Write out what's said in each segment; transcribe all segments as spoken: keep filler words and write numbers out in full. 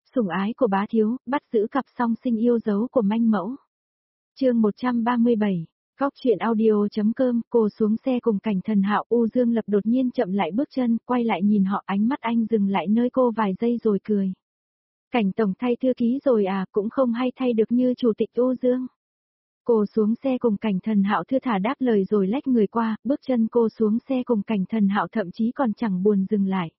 Sủng ái của bá thiếu, bắt giữ cặp song sinh yêu dấu của manh mẫu. Chương một trăm ba mươi bảy, Góc truyện audio.com, cô xuống xe cùng Cảnh Thần Hạo. U Dương Lập đột nhiên chậm lại bước chân, quay lại nhìn họ, ánh mắt anh dừng lại nơi cô vài giây rồi cười. Cảnh tổng thay thư ký rồi à, cũng không hay thay được như chủ tịch U Dương. Cô xuống xe cùng Cảnh Thần Hạo thưa thả đáp lời rồi lách người qua, bước chân cô xuống xe cùng Cảnh Thần Hạo thậm chí còn chẳng buồn dừng lại.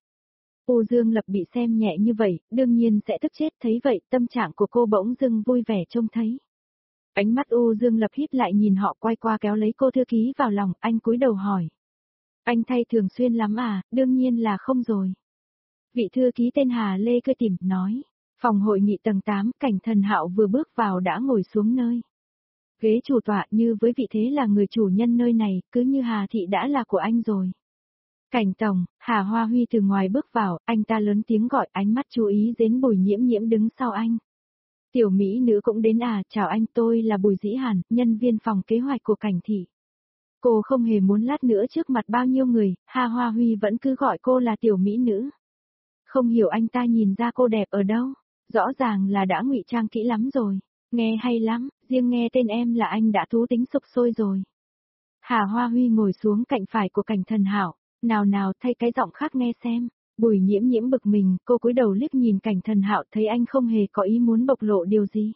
U Dương Lập bị xem nhẹ như vậy, đương nhiên sẽ tức chết, thấy vậy, tâm trạng của cô bỗng dưng vui vẻ trông thấy. Ánh mắt U Dương Lập híp lại nhìn họ, quay qua kéo lấy cô thư ký vào lòng, anh cúi đầu hỏi. Anh thay thường xuyên lắm à, đương nhiên là không rồi. Vị thư ký tên Hà Lê cười tủm nói. Phòng hội nghị tầng tám, Cảnh Thần Hạo vừa bước vào đã ngồi xuống nơi ghế chủ tọa, như với vị thế là người chủ nhân nơi này, cứ như Hà Thị đã là của anh rồi. Cảnh tổng, Hà Hoa Huy từ ngoài bước vào, anh ta lớn tiếng gọi, ánh mắt chú ý đến Bùi Nhiễm Nhiễm đứng sau anh. Tiểu mỹ nữ cũng đến à, chào anh, tôi là Bùi Dĩ Hàn, nhân viên phòng kế hoạch của Cảnh Thị. Cô không hề muốn lát nữa trước mặt bao nhiêu người, Hà Hoa Huy vẫn cứ gọi cô là tiểu mỹ nữ. Không hiểu anh ta nhìn ra cô đẹp ở đâu, rõ ràng là đã ngụy trang kỹ lắm rồi. Nghe hay lắm, riêng nghe tên em là anh đã thú tính sục sôi rồi. Hà Hoa Huy ngồi xuống cạnh phải của Cảnh Thần Hạo, nào nào thay cái giọng khác nghe xem. Bùi Nhiễm Nhiễm bực mình, cô cúi đầu liếc nhìn Cảnh Thần Hạo, thấy anh không hề có ý muốn bộc lộ điều gì.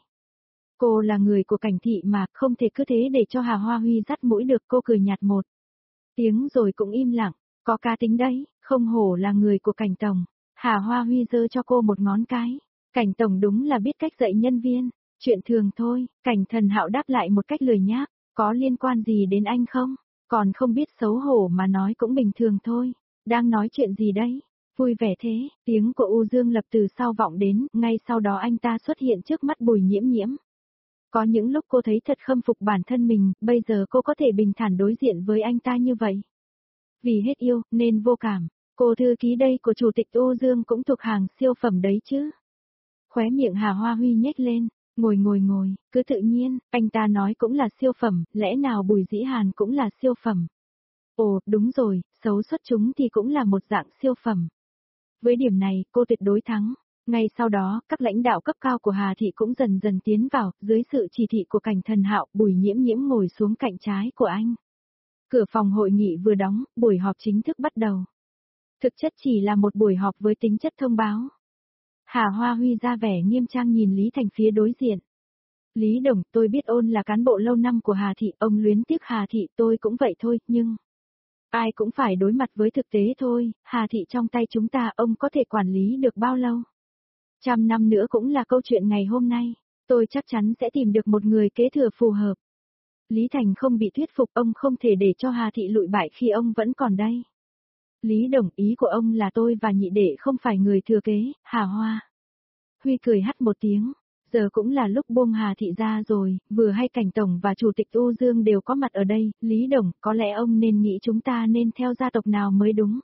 Cô là người của Cảnh Thị mà, không thể cứ thế để cho Hà Hoa Huy dắt mũi được. Cô cười nhạt một tiếng rồi cũng im lặng, có cá tính đấy, không hổ là người của Cảnh tổng. Hà Hoa Huy giơ cho cô một ngón cái. Cảnh tổng đúng là biết cách dạy nhân viên. Chuyện thường thôi, Cảnh Thần Hạo đáp lại một cách lười nhác, có liên quan gì đến anh không? Còn không biết xấu hổ mà nói cũng bình thường thôi. Đang nói chuyện gì đấy? Vui vẻ thế, tiếng của U Dương Lập từ sau vọng đến, ngay sau đó anh ta xuất hiện trước mắt Bùi Nhiễm Nhiễm. Có những lúc cô thấy thật khâm phục bản thân mình, bây giờ cô có thể bình thản đối diện với anh ta như vậy. Vì hết yêu, nên vô cảm. Cô thư ký đây của chủ tịch U Dương cũng thuộc hàng siêu phẩm đấy chứ. Khóe miệng Hà Hoa Huy nhếch lên. Ngồi ngồi ngồi, cứ tự nhiên, anh ta nói cũng là siêu phẩm, lẽ nào Bùi Dĩ Hàn cũng là siêu phẩm? Ồ, đúng rồi, xấu xuất chúng thì cũng là một dạng siêu phẩm. Với điểm này, cô tuyệt đối thắng. Ngay sau đó, các lãnh đạo cấp cao của Hà Thị cũng dần dần tiến vào, dưới sự chỉ thị của Cảnh Thần Hạo, Bùi Nhiễm Nhiễm ngồi xuống cạnh trái của anh. Cửa phòng hội nghị vừa đóng, buổi họp chính thức bắt đầu. Thực chất chỉ là một buổi họp với tính chất thông báo. Hà Hoa Huy ra vẻ nghiêm trang nhìn Lý Thành phía đối diện. Lý Đồng, tôi biết ôn là cán bộ lâu năm của Hà Thị, ông luyến tiếc Hà Thị, tôi cũng vậy thôi, nhưng ai cũng phải đối mặt với thực tế thôi, Hà Thị trong tay chúng ta, ông có thể quản lý được bao lâu? Trăm năm nữa cũng là câu chuyện ngày hôm nay, tôi chắc chắn sẽ tìm được một người kế thừa phù hợp. Lý Thành không bị thuyết phục, ông không thể để cho Hà Thị lụi bại khi ông vẫn còn đây. Lý Đồng, ý của ông là tôi và nhị đệ không phải người thừa kế, Hà Hoa. Huy cười hắt một tiếng, giờ cũng là lúc buông Hà Thị ra rồi, vừa hay Cảnh tổng và chủ tịch U Dương đều có mặt ở đây, Lý Đồng, có lẽ ông nên nghĩ chúng ta nên theo gia tộc nào mới đúng.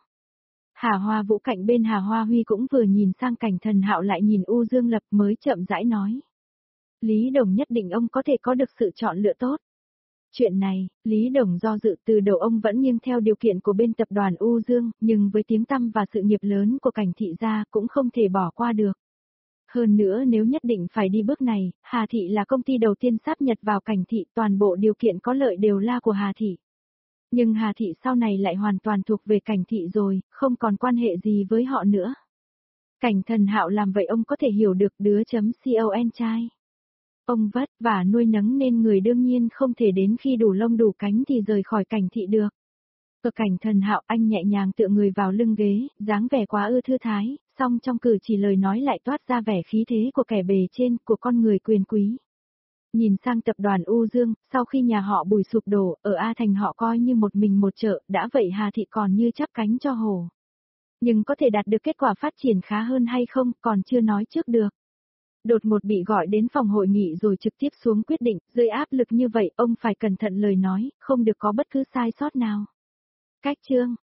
Hà Hoa Vũ cạnh bên Hà Hoa Huy cũng vừa nhìn sang Cảnh Thần Hạo lại nhìn U Dương Lập mới chậm rãi nói. Lý Đồng nhất định ông có thể có được sự chọn lựa tốt. Chuyện này, Lý Đồng do dự, từ đầu ông vẫn nghiêng theo điều kiện của bên tập đoàn U Dương, nhưng với tiếng tăm và sự nghiệp lớn của Cảnh Thị gia cũng không thể bỏ qua được. Hơn nữa nếu nhất định phải đi bước này, Hà Thị là công ty đầu tiên sáp nhập vào Cảnh Thị, toàn bộ điều kiện có lợi đều là của Hà Thị. Nhưng Hà Thị sau này lại hoàn toàn thuộc về Cảnh Thị rồi, không còn quan hệ gì với họ nữa. Cảnh Thần Hạo làm vậy ông có thể hiểu được đứa chấm con trai. Ông vất vả nuôi nấng nên người đương nhiên không thể đến khi đủ lông đủ cánh thì rời khỏi Cảnh Thị được. Ở Cảnh Thần Hạo anh nhẹ nhàng tựa người vào lưng ghế, dáng vẻ quá ư thư thái, song trong cử chỉ lời nói lại toát ra vẻ khí thế của kẻ bề trên, của con người quyền quý. Nhìn sang tập đoàn U Dương, sau khi nhà họ Bùi sụp đổ, ở A Thành họ coi như một mình một chợ, đã vậy Hà Thị còn như chắp cánh cho hổ. Nhưng có thể đạt được kết quả phát triển khá hơn hay không, còn chưa nói trước được. Đột ngột bị gọi đến phòng hội nghị rồi trực tiếp xuống quyết định, dưới áp lực như vậy, ông phải cẩn thận lời nói, không được có bất cứ sai sót nào. Cách chương,